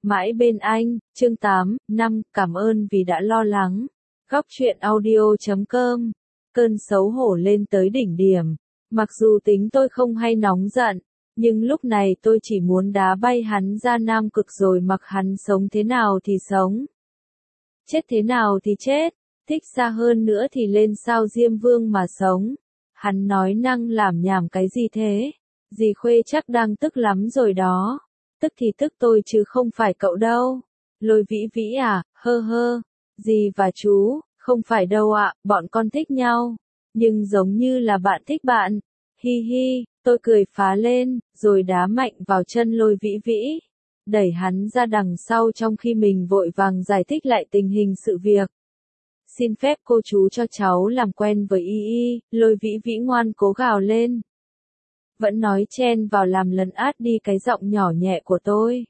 Mãi bên anh, chương 8, năm, cảm ơn vì đã lo lắng. Góc truyện audio.com. Cơn xấu hổ lên tới đỉnh điểm. Mặc dù tính tôi không hay nóng giận, nhưng lúc này tôi chỉ muốn đá bay hắn ra Nam Cực rồi mặc hắn sống thế nào thì sống. Chết thế nào thì chết, thích xa hơn nữa thì lên sao Diêm Vương mà sống. Hắn nói năng làm nhảm cái gì thế? Dì Khuê chắc đang tức lắm rồi đó. Tức thì tức tôi chứ không phải cậu đâu. Lôi Vĩ Vĩ à, hơ hơ. Dì và chú, không phải đâu ạ, bọn con thích nhau. Nhưng giống như là bạn thích bạn. Hi hi, tôi cười phá lên, rồi đá mạnh vào chân Lôi Vĩ Vĩ. Đẩy hắn ra đằng sau trong khi mình vội vàng giải thích lại tình hình sự việc. Xin phép cô chú cho cháu làm quen với Y. Lôi Vĩ Vĩ ngoan cố gào lên. Vẫn nói chen vào làm lấn át đi cái giọng nhỏ nhẹ của tôi.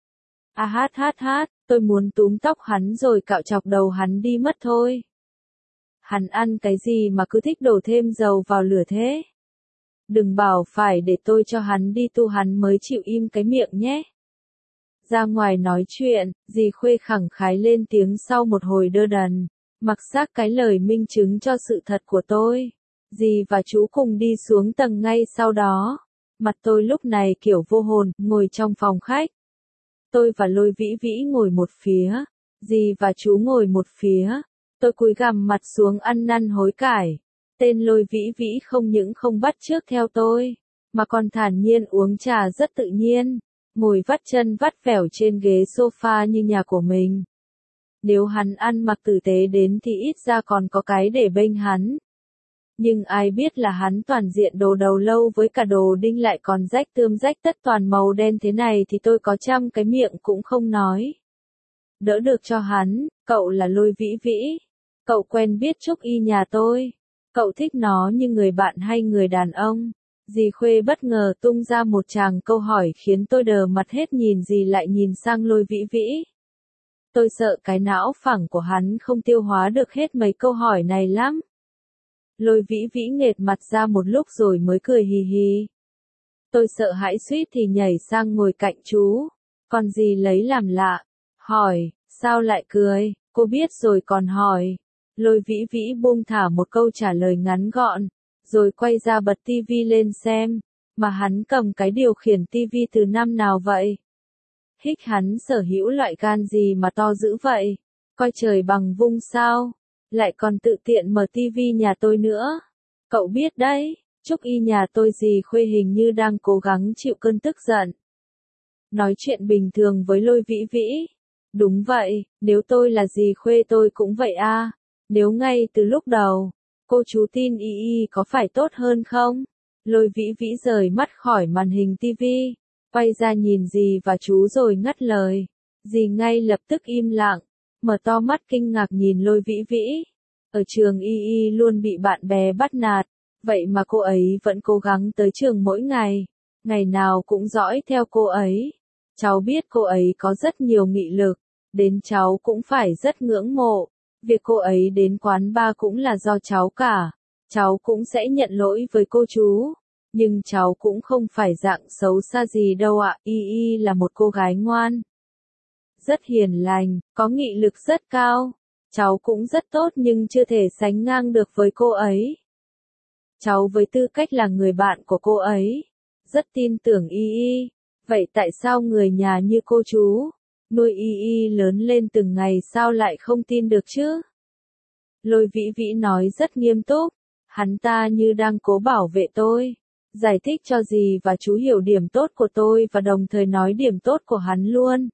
À hát, tôi muốn túm tóc hắn rồi cạo chọc đầu hắn đi mất thôi. Hắn ăn cái gì mà cứ thích đổ thêm dầu vào lửa thế? Đừng bảo phải để tôi cho hắn đi tu hắn mới chịu im cái miệng nhé. Ra ngoài nói chuyện, dì Khuê khẳng khái lên tiếng sau một hồi đơ đần, mặc xác cái lời minh chứng cho sự thật của tôi. Dì và chú cùng đi xuống tầng ngay sau đó. Mặt tôi lúc này kiểu vô hồn, ngồi trong phòng khách. Tôi và Lôi Vĩ Vĩ ngồi một phía, dì và chú ngồi một phía. Tôi cúi gằm mặt xuống ăn năn hối cải. Tên Lôi Vĩ Vĩ không những không bắt chước theo tôi, mà còn thản nhiên uống trà rất tự nhiên, ngồi vắt chân vắt vẻo trên ghế sofa như nhà của mình. Nếu hắn ăn mặc tử tế đến thì ít ra còn có cái để bênh hắn. Nhưng ai biết là hắn toàn diện đồ đầu lâu với cả đồ đinh lại còn rách tươm rách tất toàn màu đen thế này thì tôi có trăm cái miệng cũng không nói. Đỡ được cho hắn, cậu là Lôi Vĩ Vĩ. Cậu quen biết Trúc Y nhà tôi. Cậu thích nó như người bạn hay người đàn ông? Dì Khuê bất ngờ tung ra một tràng câu hỏi khiến tôi đờ mặt hết nhìn dì lại nhìn sang Lôi Vĩ Vĩ. Tôi sợ cái não phẳng của hắn không tiêu hóa được hết mấy câu hỏi này lắm. Lôi Vĩ Vĩ nghệt mặt ra một lúc rồi mới cười hì hì. Tôi sợ hãi suýt thì nhảy sang ngồi cạnh chú. Còn dì lấy làm lạ. Hỏi, sao lại cười, cô biết rồi còn hỏi. Lôi Vĩ Vĩ buông thả một câu trả lời ngắn gọn, rồi quay ra bật tivi lên xem. Mà hắn cầm cái điều khiển tivi từ năm nào vậy? Hích hắn sở hữu loại gan gì mà to dữ vậy? Coi trời bằng vung sao? Lại còn tự tiện mở tivi nhà tôi nữa. Cậu biết đấy, Trúc Y nhà tôi dì Khuê hình như đang cố gắng chịu cơn tức giận. Nói chuyện bình thường với Lôi Vĩ Vĩ. Đúng vậy, nếu tôi là dì Khuê tôi cũng vậy à. Nếu ngay từ lúc đầu, cô chú tin Y có phải tốt hơn không? Lôi Vĩ Vĩ rời mắt khỏi màn hình tivi, quay ra nhìn dì và chú rồi ngắt lời. Dì ngay lập tức im lặng, mở to mắt kinh ngạc nhìn Lôi Vĩ Vĩ. Ở trường Y luôn bị bạn bè bắt nạt, vậy mà cô ấy vẫn cố gắng tới trường mỗi ngày, ngày nào cũng dõi theo cô ấy. Cháu biết cô ấy có rất nhiều nghị lực, đến cháu cũng phải rất ngưỡng mộ. Việc cô ấy đến quán bar cũng là do cháu cả. Cháu cũng sẽ nhận lỗi với cô chú. Nhưng cháu cũng không phải dạng xấu xa gì đâu ạ. Y là một cô gái ngoan, rất hiền lành, có nghị lực rất cao. Cháu cũng rất tốt nhưng chưa thể sánh ngang được với cô ấy. Cháu với tư cách là người bạn của cô ấy, rất tin tưởng Y. Vậy tại sao người nhà như cô chú, nuôi Y lớn lên từng ngày sao lại không tin được chứ? Lôi Vĩ Vĩ nói rất nghiêm túc, hắn ta như đang cố bảo vệ tôi, giải thích cho dì và chú hiểu điểm tốt của tôi và đồng thời nói điểm tốt của hắn luôn.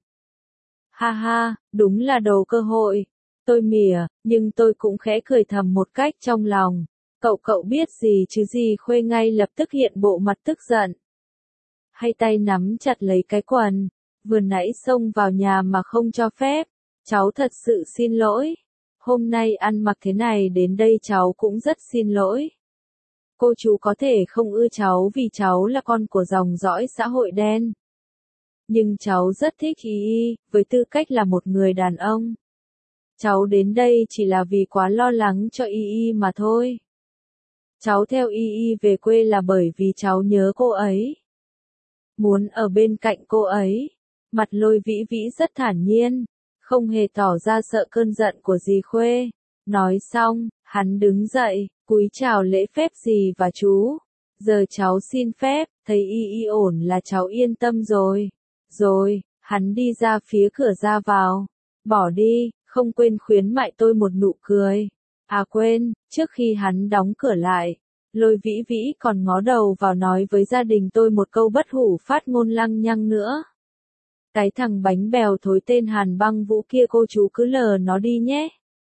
Ha ha, đúng là đồ cơ hội. Tôi mỉa, nhưng tôi cũng khẽ cười thầm một cách trong lòng. Cậu biết gì chứ? Dì Khuê ngay lập tức hiện bộ mặt tức giận. Hay tay nắm chặt lấy cái quần, vừa nãy xông vào nhà mà không cho phép. Cháu thật sự xin lỗi. Hôm nay ăn mặc thế này đến đây cháu cũng rất xin lỗi. Cô chú có thể không ưa cháu vì cháu là con của dòng dõi xã hội đen. Nhưng cháu rất thích Y, với tư cách là một người đàn ông. Cháu đến đây chỉ là vì quá lo lắng cho Y mà thôi. Cháu theo Y về quê là bởi vì cháu nhớ cô ấy. Muốn ở bên cạnh cô ấy. Mặt Lôi Vĩ Vĩ rất thản nhiên, không hề tỏ ra sợ cơn giận của dì Khuê. Nói xong, hắn đứng dậy, cúi chào lễ phép dì và chú. Giờ cháu xin phép, thấy y ổn là cháu yên tâm rồi. Rồi, hắn đi ra phía cửa ra vào. Bỏ đi, không quên khuyến mại tôi một nụ cười. À quên, trước khi hắn đóng cửa lại, Lôi Vĩ Vĩ còn ngó đầu vào nói với gia đình tôi một câu bất hủ phát ngôn lăng nhăng nữa. Cái thằng bánh bèo thối tên Hàn Băng Vũ kia cô chú cứ lờ nó đi nhé.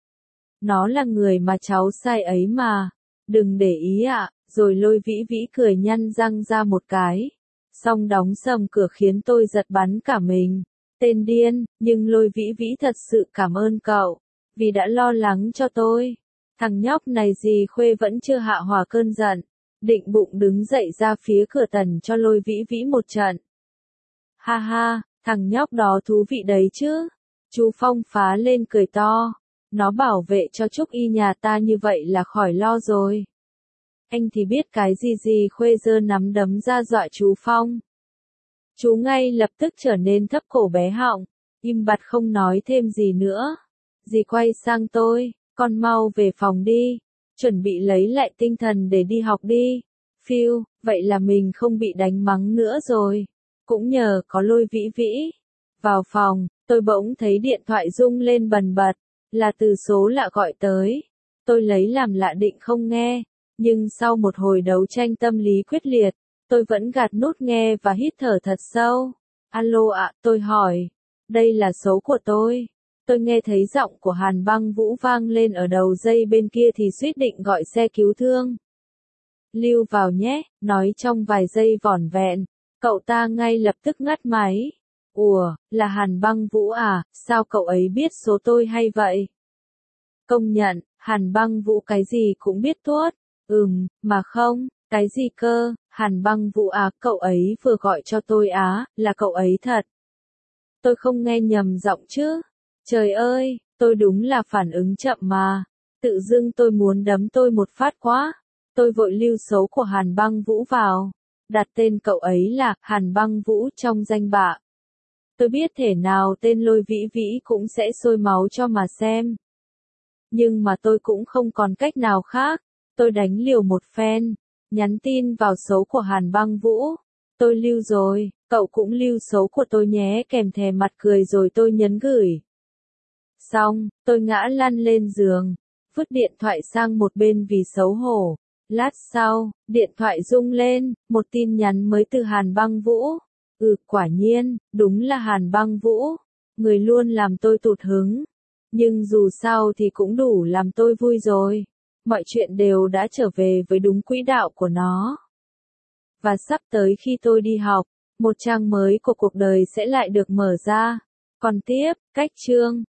Nó là người mà cháu sai ấy mà. Đừng để ý ạ. Rồi Lôi Vĩ Vĩ cười nhăn răng ra một cái. Xong đóng sầm cửa khiến tôi giật bắn cả mình. Tên điên, nhưng Lôi Vĩ Vĩ thật sự cảm ơn cậu. Vì đã lo lắng cho tôi. Thằng nhóc này dì Khuê vẫn chưa hạ hòa cơn giận. Định bụng đứng dậy ra phía cửa tần cho Lôi Vĩ Vĩ một trận. Ha ha, thằng nhóc đó thú vị đấy chứ. Chú Phong phá lên cười to. Nó bảo vệ cho Trúc Y nhà ta như vậy là khỏi lo rồi. Anh thì biết cái gì Khuê giơ nắm đấm ra dọa chú Phong. Chú ngay lập tức trở nên thấp cổ bé họng, im bặt không nói thêm gì nữa. Dì quay sang tôi, con mau về phòng đi, chuẩn bị lấy lại tinh thần để đi học đi. Phiêu, vậy là mình không bị đánh mắng nữa rồi. Cũng nhờ có Lôi Vĩ Vĩ. Vào phòng, tôi bỗng thấy điện thoại rung lên bần bật, là từ số lạ gọi tới. Tôi lấy làm lạ định không nghe, nhưng sau một hồi đấu tranh tâm lý quyết liệt, tôi vẫn gạt nút nghe và hít thở thật sâu. Alo ạ, tôi hỏi. Đây là số của tôi. Tôi nghe thấy giọng của Hàn Băng Vũ vang lên ở đầu dây bên kia thì suýt định gọi xe cứu thương. Lưu vào nhé, nói trong vài giây vỏn vẹn. Cậu ta ngay lập tức ngắt máy. Ủa, là Hàn Băng Vũ à, sao cậu ấy biết số tôi hay vậy? Công nhận, Hàn Băng Vũ cái gì cũng biết tuốt. Mà không, cái gì cơ, Hàn Băng Vũ à, cậu ấy vừa gọi cho tôi á, là cậu ấy thật. Tôi không nghe nhầm giọng chứ. Trời ơi, tôi đúng là phản ứng chậm mà. Tự dưng tôi muốn đấm tôi một phát quá. Tôi vội lưu số của Hàn Băng Vũ vào. Đặt tên cậu ấy là Hàn Băng Vũ trong danh bạ. Tôi biết thể nào tên Lôi Vĩ Vĩ cũng sẽ sôi máu cho mà xem. Nhưng mà tôi cũng không còn cách nào khác. Tôi đánh liều một phen. Nhắn tin vào số của Hàn Băng Vũ. Tôi lưu rồi, cậu cũng lưu số của tôi nhé, kèm thè mặt cười rồi tôi nhấn gửi. Xong, tôi ngã lăn lên giường, vứt điện thoại sang một bên vì xấu hổ. Lát sau, điện thoại rung lên, một tin nhắn mới từ Hàn Băng Vũ. Quả nhiên, đúng là Hàn Băng Vũ. Người luôn làm tôi tụt hứng. Nhưng dù sao thì cũng đủ làm tôi vui rồi. Mọi chuyện đều đã trở về với đúng quỹ đạo của nó. Và sắp tới khi tôi đi học, một trang mới của cuộc đời sẽ lại được mở ra. Còn tiếp, cách chương.